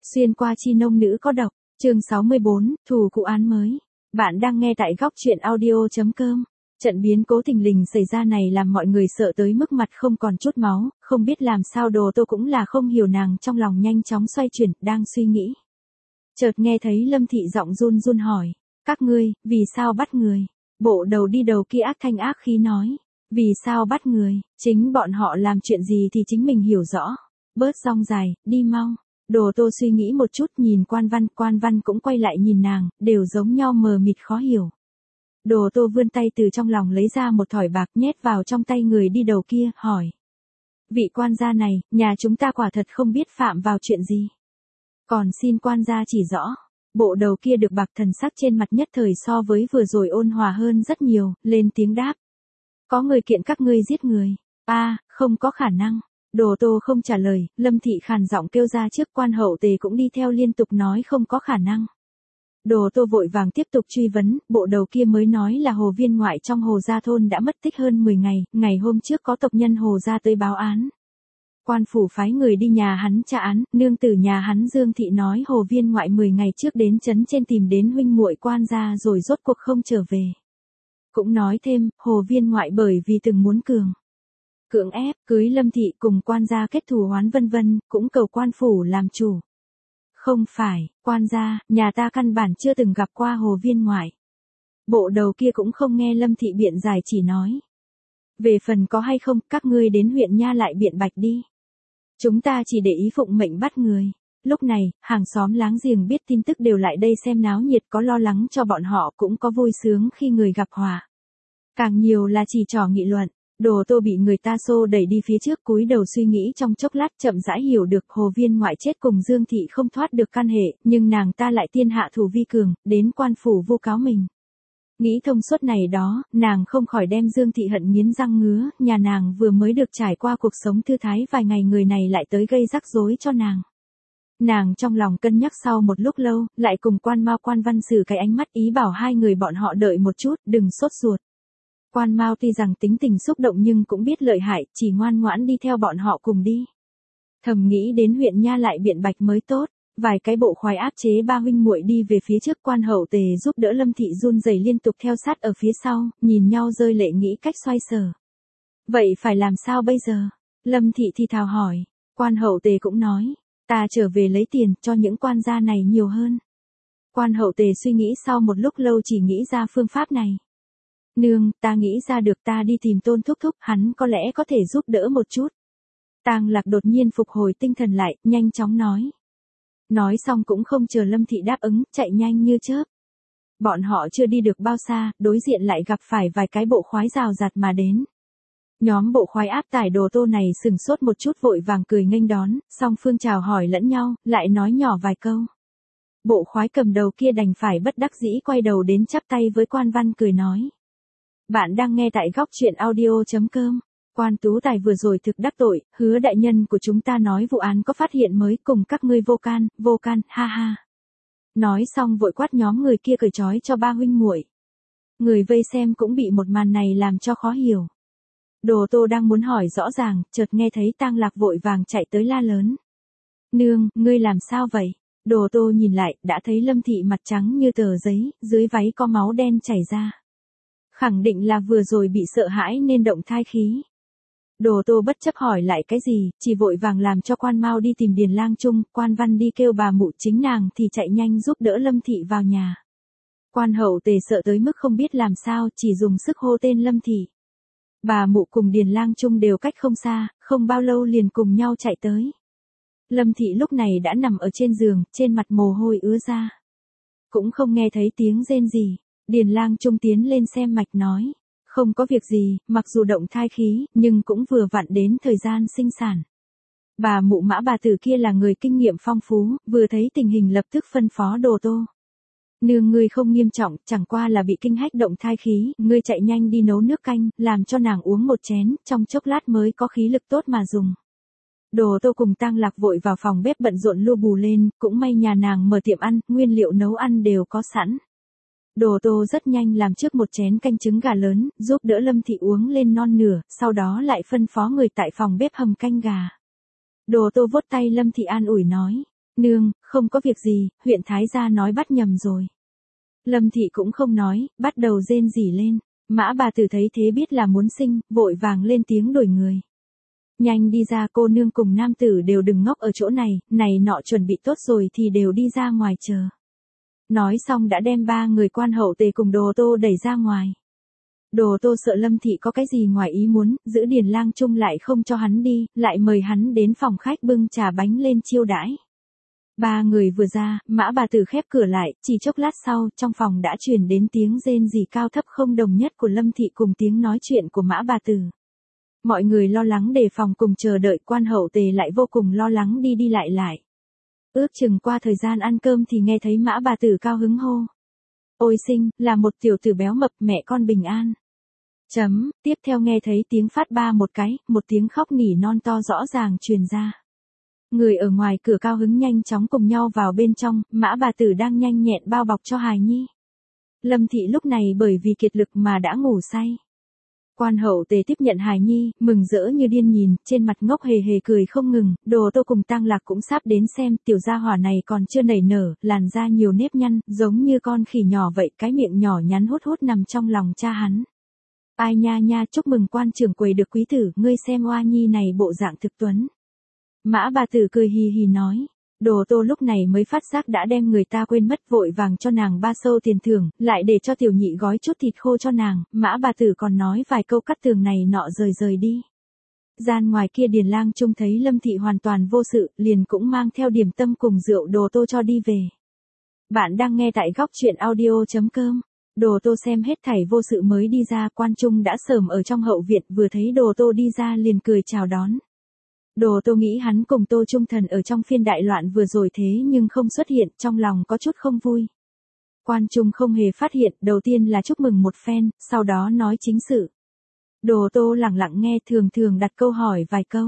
Xuyên qua chi nông nữ có độc, chương 64, thù cụ án mới. Bạn đang nghe tại góc truyện audio.com. Trận biến cố thình lình xảy ra này làm mọi người sợ tới mức mặt không còn chút máu, không biết làm sao Đồ Tô cũng là không hiểu, nàng trong lòng nhanh chóng xoay chuyển, đang suy nghĩ. Chợt nghe thấy Lâm Thị giọng run run hỏi, các ngươi, vì sao bắt người? Bộ đầu đi đầu kia ác thanh ác khí nói, vì sao bắt người, chính bọn họ làm chuyện gì thì chính mình hiểu rõ. Bớt rong dài, đi mau. Đồ Tô suy nghĩ một chút nhìn Quan Văn cũng quay lại nhìn nàng, đều giống nhau mờ mịt khó hiểu. Đồ Tô vươn tay từ trong lòng lấy ra một thỏi bạc nhét vào trong tay người đi đầu kia, hỏi. Vị quan gia này, nhà chúng ta quả thật không biết phạm vào chuyện gì. Còn xin quan gia chỉ rõ. Bộ đầu kia được bạc, thần sắc trên mặt nhất thời so với vừa rồi ôn hòa hơn rất nhiều, lên tiếng đáp. Có người kiện các ngươi giết người. Không có khả năng. Đồ Tô không trả lời, Lâm Thị khàn giọng kêu ra trước, Quan Hậu Tề cũng đi theo liên tục nói không có khả năng. Đồ Tô vội vàng tiếp tục truy vấn, bộ đầu kia mới nói là Hồ Viên ngoại trong Hồ Gia thôn đã mất tích hơn 10 ngày, ngày hôm trước có tộc nhân Hồ Gia tới báo án. Quan phủ phái người đi nhà hắn tra án, nương tử nhà hắn Dương Thị nói Hồ Viên ngoại 10 ngày trước đến trấn trên tìm đến huynh muội Quan gia rồi rốt cuộc không trở về. Cũng nói thêm, Hồ Viên ngoại bởi vì từng muốn cưỡng ép, cưới Lâm Thị cùng Quan gia kết thù oán vân vân, cũng cầu quan phủ làm chủ. Không phải, quan gia, nhà ta căn bản chưa từng gặp qua Hồ Viên ngoại. Bộ đầu kia cũng không nghe Lâm Thị biện giải, chỉ nói. Về phần có hay không, các ngươi đến huyện Nha lại biện bạch đi. Chúng ta chỉ để ý phụng mệnh bắt người. Lúc này, hàng xóm láng giềng biết tin tức đều lại đây xem náo nhiệt, có lo lắng cho bọn họ cũng có vui sướng khi người gặp hòa. Càng nhiều là chỉ trò nghị luận. Đồ Tô bị người ta xô đẩy đi phía trước, cúi đầu suy nghĩ trong chốc lát, chậm rãi hiểu được Hồ Viên ngoại chết cùng Dương Thị không thoát được can hệ, nhưng nàng ta lại tiên hạ thủ vi cường, đến quan phủ vu cáo mình. Nghĩ thông suốt này đó, nàng không khỏi đem Dương Thị hận nghiến răng ngứa, nhà nàng vừa mới được trải qua cuộc sống thư thái vài ngày, người này lại tới gây rắc rối cho nàng. Nàng trong lòng cân nhắc sau một lúc lâu, lại cùng Quan Văn xử cái ánh mắt ý bảo hai người bọn họ đợi một chút, đừng sốt ruột. Quan Mao tuy rằng tính tình xúc động nhưng cũng biết lợi hại, chỉ ngoan ngoãn đi theo bọn họ cùng đi. Thầm nghĩ đến huyện Nha lại biện bạch mới tốt, vài cái bộ khoái áp chế ba huynh muội đi về phía trước, Quan Hậu Tề giúp đỡ Lâm Thị run rẩy liên tục theo sát ở phía sau, nhìn nhau rơi lệ nghĩ cách xoay sở. Vậy phải làm sao bây giờ? Lâm Thị thì thào hỏi, Quan Hậu Tề cũng nói, ta trở về lấy tiền cho những quan gia này nhiều hơn. Quan Hậu Tề suy nghĩ sau một lúc lâu chỉ nghĩ ra phương pháp này. Nương, ta nghĩ ra được, ta đi tìm Tôn thúc thúc, hắn có lẽ có thể giúp đỡ một chút. Tang Lạc đột nhiên phục hồi tinh thần lại, nhanh chóng nói. Nói xong cũng không chờ Lâm Thị đáp ứng, chạy nhanh như chớp. Bọn họ chưa đi được bao xa, đối diện lại gặp phải vài cái bộ khoái rào rạt mà đến. Nhóm bộ khoái áp tải Đồ Tô này sừng sốt một chút, vội vàng cười nghênh đón, song phương chào hỏi lẫn nhau, lại nói nhỏ vài câu. Bộ khoái cầm đầu kia đành phải bất đắc dĩ quay đầu đến chắp tay với Quan Văn cười nói. Bạn đang nghe tại góc truyện audio.com. Quan Tú Tài vừa rồi thực đắc tội, Hứa đại nhân của chúng ta nói vụ án có phát hiện mới, cùng các ngươi vô can, ha ha. Nói xong vội quát nhóm người kia cởi trói cho ba huynh muội. Người vây xem cũng bị một màn này làm cho khó hiểu. Đồ Tô đang muốn hỏi rõ ràng, chợt nghe thấy Tang Lạc vội vàng chạy tới la lớn. Nương, ngươi làm sao vậy? Đồ Tô nhìn lại, đã thấy Lâm Thị mặt trắng như tờ giấy, dưới váy có máu đen chảy ra. Khẳng định là vừa rồi bị sợ hãi nên động thai khí. Đồ Tô bất chấp hỏi lại cái gì, chỉ vội vàng làm cho Quan Mao đi tìm Điền Lang Trung, Quan Văn đi kêu bà mụ, chính nàng thì chạy nhanh giúp đỡ Lâm Thị vào nhà. Quan Hậu Tề sợ tới mức không biết làm sao, chỉ dùng sức hô tên Lâm Thị. Bà mụ cùng Điền Lang Trung đều cách không xa, không bao lâu liền cùng nhau chạy tới. Lâm Thị lúc này đã nằm ở trên giường, trên mặt mồ hôi ứa ra. Cũng không nghe thấy tiếng rên gì. Điền Lang Trung tiến lên xem mạch nói, không có việc gì, mặc dù động thai khí, nhưng cũng vừa vặn đến thời gian sinh sản. Bà mụ Mã bà tử kia là người kinh nghiệm phong phú, vừa thấy tình hình lập tức phân phó Đồ Tô. Nương ngươi không nghiêm trọng, chẳng qua là bị kinh hách động thai khí, ngươi chạy nhanh đi nấu nước canh, làm cho nàng uống một chén, trong chốc lát mới có khí lực tốt mà dùng. Đồ Tô cùng Tang Lạc vội vào phòng bếp bận rộn lua bù lên, cũng may nhà nàng mở tiệm ăn, nguyên liệu nấu ăn đều có sẵn. Đồ Tô rất nhanh làm trước một chén canh trứng gà lớn, giúp đỡ Lâm Thị uống lên non nửa, sau đó lại phân phó người tại phòng bếp hầm canh gà. Đồ Tô vuốt tay Lâm Thị an ủi nói, Nương, không có việc gì, huyện Thái gia nói bắt nhầm rồi. Lâm Thị cũng không nói, bắt đầu rên rỉ lên. Mã bà tử thấy thế biết là muốn sinh, vội vàng lên tiếng đuổi người. Nhanh đi ra, cô nương cùng nam tử đều đừng ngốc ở chỗ này, này nọ chuẩn bị tốt rồi thì đều đi ra ngoài chờ. Nói xong đã đem 3 người quan hậu tề cùng Đồ Tô đẩy ra ngoài. Đồ Tô sợ Lâm Thị có cái gì ngoài ý muốn, giữ Điền Lang Trung lại không cho hắn đi, lại mời hắn đến phòng khách bưng trà bánh lên chiêu đãi. 3 người vừa ra, Mã bà tử khép cửa lại, chỉ chốc lát sau, trong phòng đã truyền đến tiếng rên rỉ cao thấp không đồng nhất của Lâm Thị cùng tiếng nói chuyện của Mã bà tử. Mọi người lo lắng đề phòng cùng chờ đợi, quan hậu tề lại vô cùng lo lắng đi đi lại lại. Ước chừng qua thời gian ăn cơm thì nghe thấy Mã bà tử cao hứng hô. Ôi sinh, là một tiểu tử béo mập, mẹ con bình an. Tiếp theo nghe thấy tiếng phát ba một cái, một tiếng khóc nỉ non to rõ ràng truyền ra. Người ở ngoài cửa cao hứng nhanh chóng cùng nhau vào bên trong, Mã bà tử đang nhanh nhẹn bao bọc cho hài nhi. Lâm Thị lúc này bởi vì kiệt lực mà đã ngủ say. Quan hậu tề tiếp nhận hài nhi, mừng rỡ như điên nhìn, trên mặt ngốc hề hề cười không ngừng, Đồ Tô cùng Tăng Lạc cũng sắp đến xem, tiểu gia hỏa này còn chưa nảy nở, làn da nhiều nếp nhăn, giống như con khỉ nhỏ vậy, cái miệng nhỏ nhắn hút hút nằm trong lòng cha hắn. Ai nha nha, chúc mừng quan trưởng quầy được quý tử, ngươi xem oa nhi này bộ dạng thực tuấn. Mã bà tử cười hì hì nói. Đồ Tô lúc này mới phát giác đã đem người ta quên mất, vội vàng cho nàng 3 sâu tiền thưởng, lại để cho tiểu nhị gói chút thịt khô cho nàng, Mã bà tử còn nói vài câu cắt tường này nọ rời đi. Gian ngoài kia Điền Lang Trung thấy Lâm Thị hoàn toàn vô sự, liền cũng mang theo điểm tâm cùng rượu Đồ Tô cho đi về. Bạn đang nghe tại góc truyện audio.com. Đồ Tô xem hết thảy vô sự mới đi ra, quan trung đã sớm ở trong hậu viện, vừa thấy Đồ Tô đi ra liền cười chào đón. Đồ Tô nghĩ hắn cùng Tô Trung Thần ở trong phiên đại loạn vừa rồi thế nhưng không xuất hiện, trong lòng có chút không vui. Quan Trung không hề phát hiện, đầu tiên là chúc mừng một phen, sau đó nói chính sự. Đồ Tô lặng lặng nghe, thường thường đặt câu hỏi vài câu.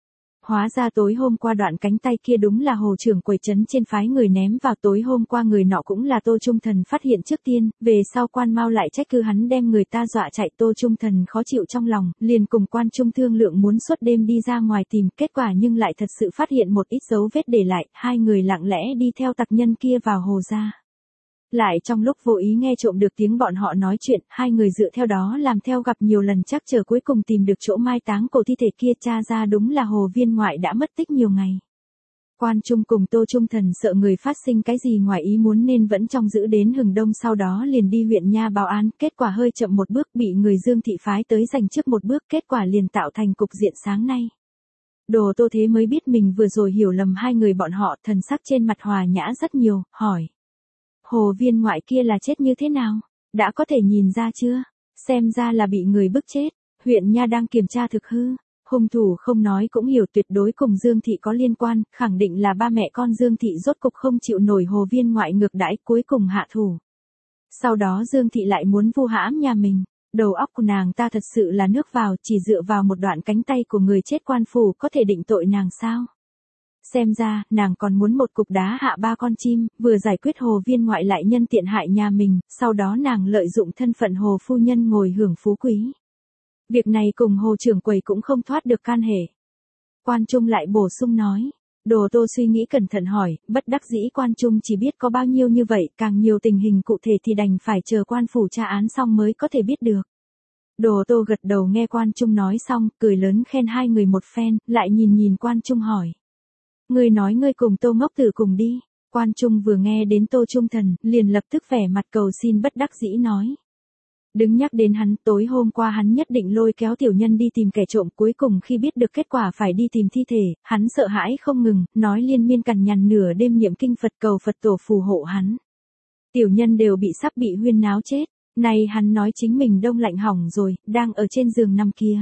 Hóa ra tối hôm qua đoạn cánh tay kia đúng là hồ trưởng quầy trấn trên phái người ném vào, tối hôm qua người nọ cũng là Tô Trung Thần phát hiện trước tiên, về sau quan mau lại trách cứ hắn đem người ta dọa chạy. Tô Trung Thần khó chịu trong lòng, liền cùng quan trung thương lượng muốn suốt đêm đi ra ngoài tìm, kết quả nhưng lại thật sự phát hiện một ít dấu vết để lại, 2 người lặng lẽ đi theo tặc nhân kia vào hồ ra. Lại trong lúc vô ý nghe trộm được tiếng bọn họ nói chuyện, 2 người dựa theo đó làm theo, gặp nhiều lần chắc chờ cuối cùng tìm được chỗ mai táng cổ thi thể kia, tra ra đúng là Hồ Viên Ngoại đã mất tích nhiều ngày. Quan Trung cùng Tô Trung Thần sợ người phát sinh cái gì ngoài ý muốn nên vẫn trong giữ đến hừng đông, sau đó liền đi huyện nha báo án, kết quả hơi chậm một bước bị người Dương Thị phái tới giành trước một bước, kết quả liền tạo thành cục diện sáng nay. Đồ Tô thế mới biết mình vừa rồi hiểu lầm 2 người bọn họ, thần sắc trên mặt hòa nhã rất nhiều, hỏi. Hồ Viên Ngoại kia là chết như thế nào? Đã có thể nhìn ra chưa? Xem ra là bị người bức chết. Huyện nha đang kiểm tra thực hư. Hung thủ không nói cũng hiểu tuyệt đối cùng Dương Thị có liên quan, khẳng định là ba mẹ con Dương Thị rốt cục không chịu nổi Hồ Viên Ngoại ngược đãi, cuối cùng hạ thủ. Sau đó Dương Thị lại muốn vu hãm nhà mình. Đầu óc của nàng ta thật sự là nước vào, chỉ dựa vào một đoạn cánh tay của người chết quan phủ có thể định tội nàng sao? Xem ra, nàng còn muốn một cục đá hạ 3 con chim, vừa giải quyết Hồ Viên Ngoại lại nhân tiện hại nhà mình, sau đó nàng lợi dụng thân phận Hồ phu nhân ngồi hưởng phú quý. Việc này cùng Hồ trưởng quầy cũng không thoát được can hệ. Quan Trung lại bổ sung nói. Đồ Tô suy nghĩ cẩn thận hỏi, bất đắc dĩ Quan Trung chỉ biết có bao nhiêu như vậy, càng nhiều tình hình cụ thể thì đành phải chờ quan phủ tra án xong mới có thể biết được. Đồ Tô gật đầu nghe Quan Trung nói xong, cười lớn khen 2 người một phen, lại nhìn Quan Trung hỏi. Ngươi nói ngươi cùng Tô Ngốc Tử cùng đi. Quan Trung vừa nghe đến Tô Trung Thần, liền lập tức vẻ mặt cầu xin bất đắc dĩ nói. Đừng nhắc đến hắn, tối hôm qua hắn nhất định lôi kéo tiểu nhân đi tìm kẻ trộm, cuối cùng khi biết được kết quả phải đi tìm thi thể, hắn sợ hãi không ngừng, nói liên miên cằn nhằn nửa đêm niệm kinh Phật cầu Phật tổ phù hộ hắn. Tiểu nhân đều bị sắp bị huyên náo chết, nay hắn nói chính mình đông lạnh hỏng rồi, đang ở trên giường nằm kia.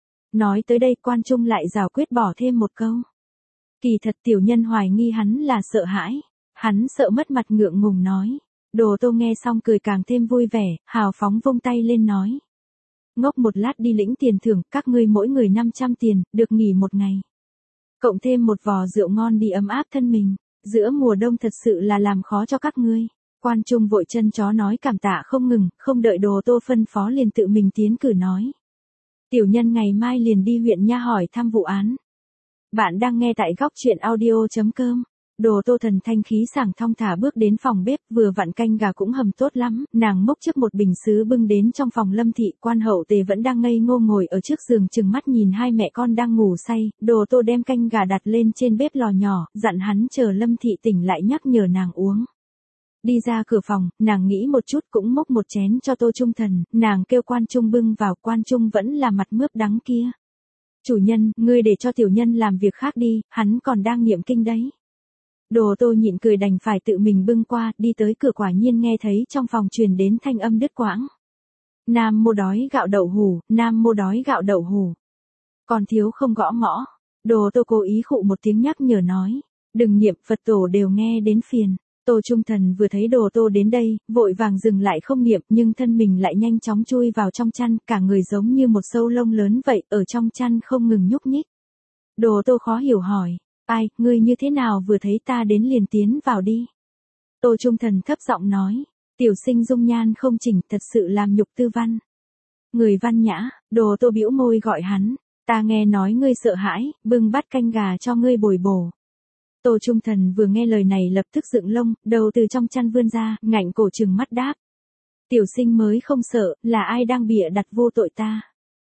Nói tới đây Quan Trung lại rào quyết bỏ thêm một câu. Kỳ thật tiểu nhân hoài nghi hắn là sợ hãi, hắn sợ mất mặt ngượng ngùng nói. Đồ Tô nghe xong cười càng thêm vui vẻ, hào phóng vung tay lên nói. Ngốc một lát đi lĩnh tiền thưởng, các ngươi mỗi người 500 tiền, được nghỉ một ngày. Cộng thêm một vò rượu ngon đi ấm áp thân mình, giữa mùa đông thật sự là làm khó cho các ngươi. Quan Trung vội chân chó nói cảm tạ không ngừng, không đợi Đồ Tô phân phó liền tự mình tiến cử nói. Tiểu nhân ngày mai liền đi huyện nha hỏi thăm vụ án. Bạn đang nghe tại góc truyện audio.com. Đồ Tô thần thanh khí sảng thong thả bước đến phòng bếp, vừa vặn canh gà cũng hầm tốt lắm, nàng múc trước một bình sứ bưng đến trong phòng Lâm thị. Quan Hậu Tề vẫn đang ngây ngô ngồi ở trước giường trừng mắt nhìn hai mẹ con đang ngủ say. Đồ Tô đem canh gà đặt lên trên bếp lò nhỏ, dặn hắn chờ Lâm thị tỉnh lại nhắc nhở nàng uống. Đi ra cửa phòng, nàng nghĩ một chút cũng múc một chén cho Tô Trung Thần, nàng kêu Quan Trung bưng vào. Quan Trung vẫn là mặt mướp đắng kia. Chủ nhân, ngươi để cho tiểu nhân làm việc khác đi, hắn còn đang niệm kinh đấy. Đồ Tô nhịn cười đành phải tự mình bưng qua, đi tới cửa quả nhiên nghe thấy trong phòng truyền đến thanh âm đứt quãng. Nam mô đói gạo đậu hủ, Nam mô đói gạo đậu hủ. Còn thiếu không gõ mõ. Đồ Tô cố ý khụ một tiếng nhắc nhở nói. Đừng niệm, Phật tổ đều nghe đến phiền. Tô Trung Thần vừa thấy Đồ Tô đến đây, vội vàng dừng lại không niệm, nhưng thân mình lại nhanh chóng chui vào trong chăn, cả người giống như một sâu lông lớn vậy, ở trong chăn không ngừng nhúc nhích. Đồ Tô khó hiểu hỏi. Ai, ngươi như thế nào vừa thấy ta đến liền tiến vào đi. Tô Trung Thần thấp giọng nói. Tiểu sinh dung nhan không chỉnh, thật sự làm nhục tư văn. Người văn nhã. Đồ Tô bĩu môi gọi hắn. Ta nghe nói ngươi sợ hãi, bưng bát canh gà cho ngươi bồi bổ. Tô Trung Thần vừa nghe lời này lập tức dựng lông, đầu từ trong chăn vươn ra, ngạnh cổ trừng mắt đáp. Tiểu sinh mới không sợ, là ai đang bịa đặt vô tội ta.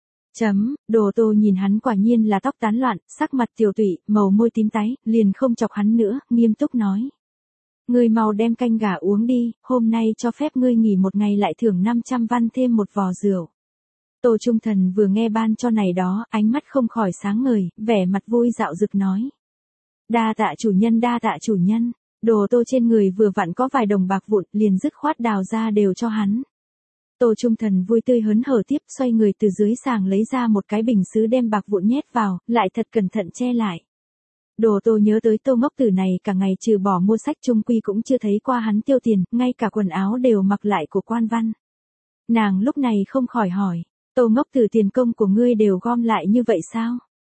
Đồ Tô nhìn hắn quả nhiên là tóc tán loạn, sắc mặt tiều tụy, màu môi tím tái, liền không chọc hắn nữa, nghiêm túc nói. Ngươi mau đem canh gà uống đi, hôm nay cho phép ngươi nghỉ một ngày lại thưởng 500 văn thêm một vò rượu. Tô Trung Thần vừa nghe ban cho này đó, ánh mắt không khỏi sáng ngời, vẻ mặt vui dạo rực nói. Đa tạ chủ nhân, đa tạ chủ nhân. Đồ Tô trên người vừa vặn có vài đồng bạc vụn, liền dứt khoát đào ra đều cho hắn. Tô Trung Thần vui tươi hớn hở tiếp, xoay người từ dưới sàng lấy ra một cái bình sứ đem bạc vụn nhét vào, lại thật cẩn thận che lại. Đồ Tô nhớ tới Tô ngốc tử này cả ngày trừ bỏ mua sách chung quy cũng chưa thấy qua hắn tiêu tiền, ngay cả quần áo đều mặc lại của quan văn. Nàng lúc này không khỏi hỏi, Tô ngốc tử tiền công của ngươi đều gom lại như vậy sao?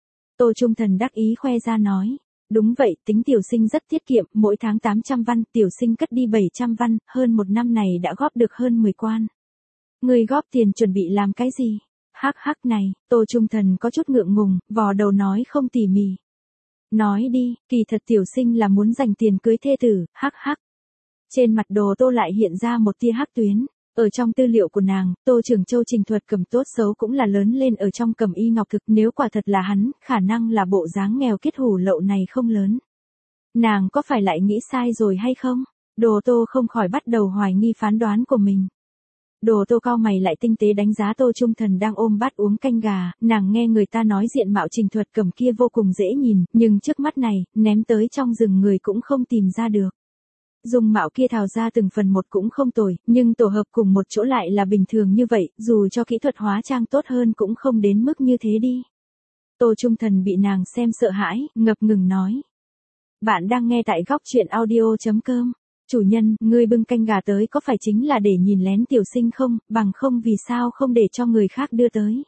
Tô Trung Thần đắc ý khoe ra nói. Đúng vậy, tính tiểu sinh rất tiết kiệm, mỗi tháng 800 văn, tiểu sinh cất đi 700 văn, hơn một năm này đã góp được hơn 10 quan. Ngươi góp tiền chuẩn bị làm cái gì? Hắc hắc này, Tô Trung Thần có chút ngượng ngùng, vò đầu nói không tỉ mỉ. Nói đi, kỳ thật tiểu sinh là muốn dành tiền cưới thê tử, hắc hắc. Trên mặt Đồ Tô lại hiện ra một tia hắc tuyến. Ở trong tư liệu của nàng, Tô Trường Châu trình thuật cầm tốt xấu cũng là lớn lên ở trong cầm y ngọc thực, nếu quả thật là hắn, khả năng là bộ dáng nghèo kết hủ lậu này không lớn. Nàng có phải lại nghĩ sai rồi hay không? Đồ Tô không khỏi bắt đầu hoài nghi phán đoán của mình. Đồ Tô cau mày lại tinh tế đánh giá Tô Trung Thần đang ôm bát uống canh gà, nàng nghe người ta nói diện mạo trình thuật cầm kia vô cùng dễ nhìn, nhưng trước mắt này, ném tới trong rừng người cũng không tìm ra được. Dung mạo kia thào ra từng phần một cũng không tồi, nhưng tổ hợp cùng một chỗ lại là bình thường như vậy, dù cho kỹ thuật hóa trang tốt hơn cũng không đến mức như thế đi. Tô Trung Thần bị nàng xem sợ hãi, ngập ngừng nói. Bạn đang nghe tại góc truyện audio.com. Chủ nhân, ngươi bưng canh gà tới có phải chính là để nhìn lén tiểu sinh không, bằng không vì sao không để cho người khác đưa tới.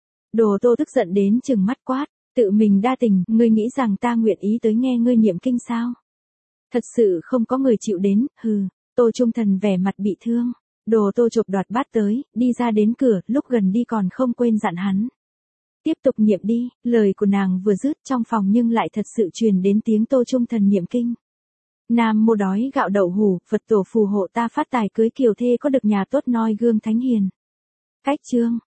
Đồ Tô tức giận đến chừng mắt quát, tự mình đa tình, ngươi nghĩ rằng ta nguyện ý tới nghe ngươi niệm kinh sao? Thật sự không có người chịu đến, hừ. Tô Trung Thần vẻ mặt bị thương. Đồ Tô chộp đoạt bát tới, đi ra đến cửa, lúc gần đi còn không quên dặn hắn. Tiếp tục niệm đi, lời của nàng vừa dứt trong phòng nhưng lại thật sự truyền đến tiếng Tô Trung Thần niệm kinh. Nam mô đói gạo đậu hủ, Phật tổ phù hộ ta phát tài cưới kiều thê có được nhà tốt noi gương thánh hiền. Cách chương.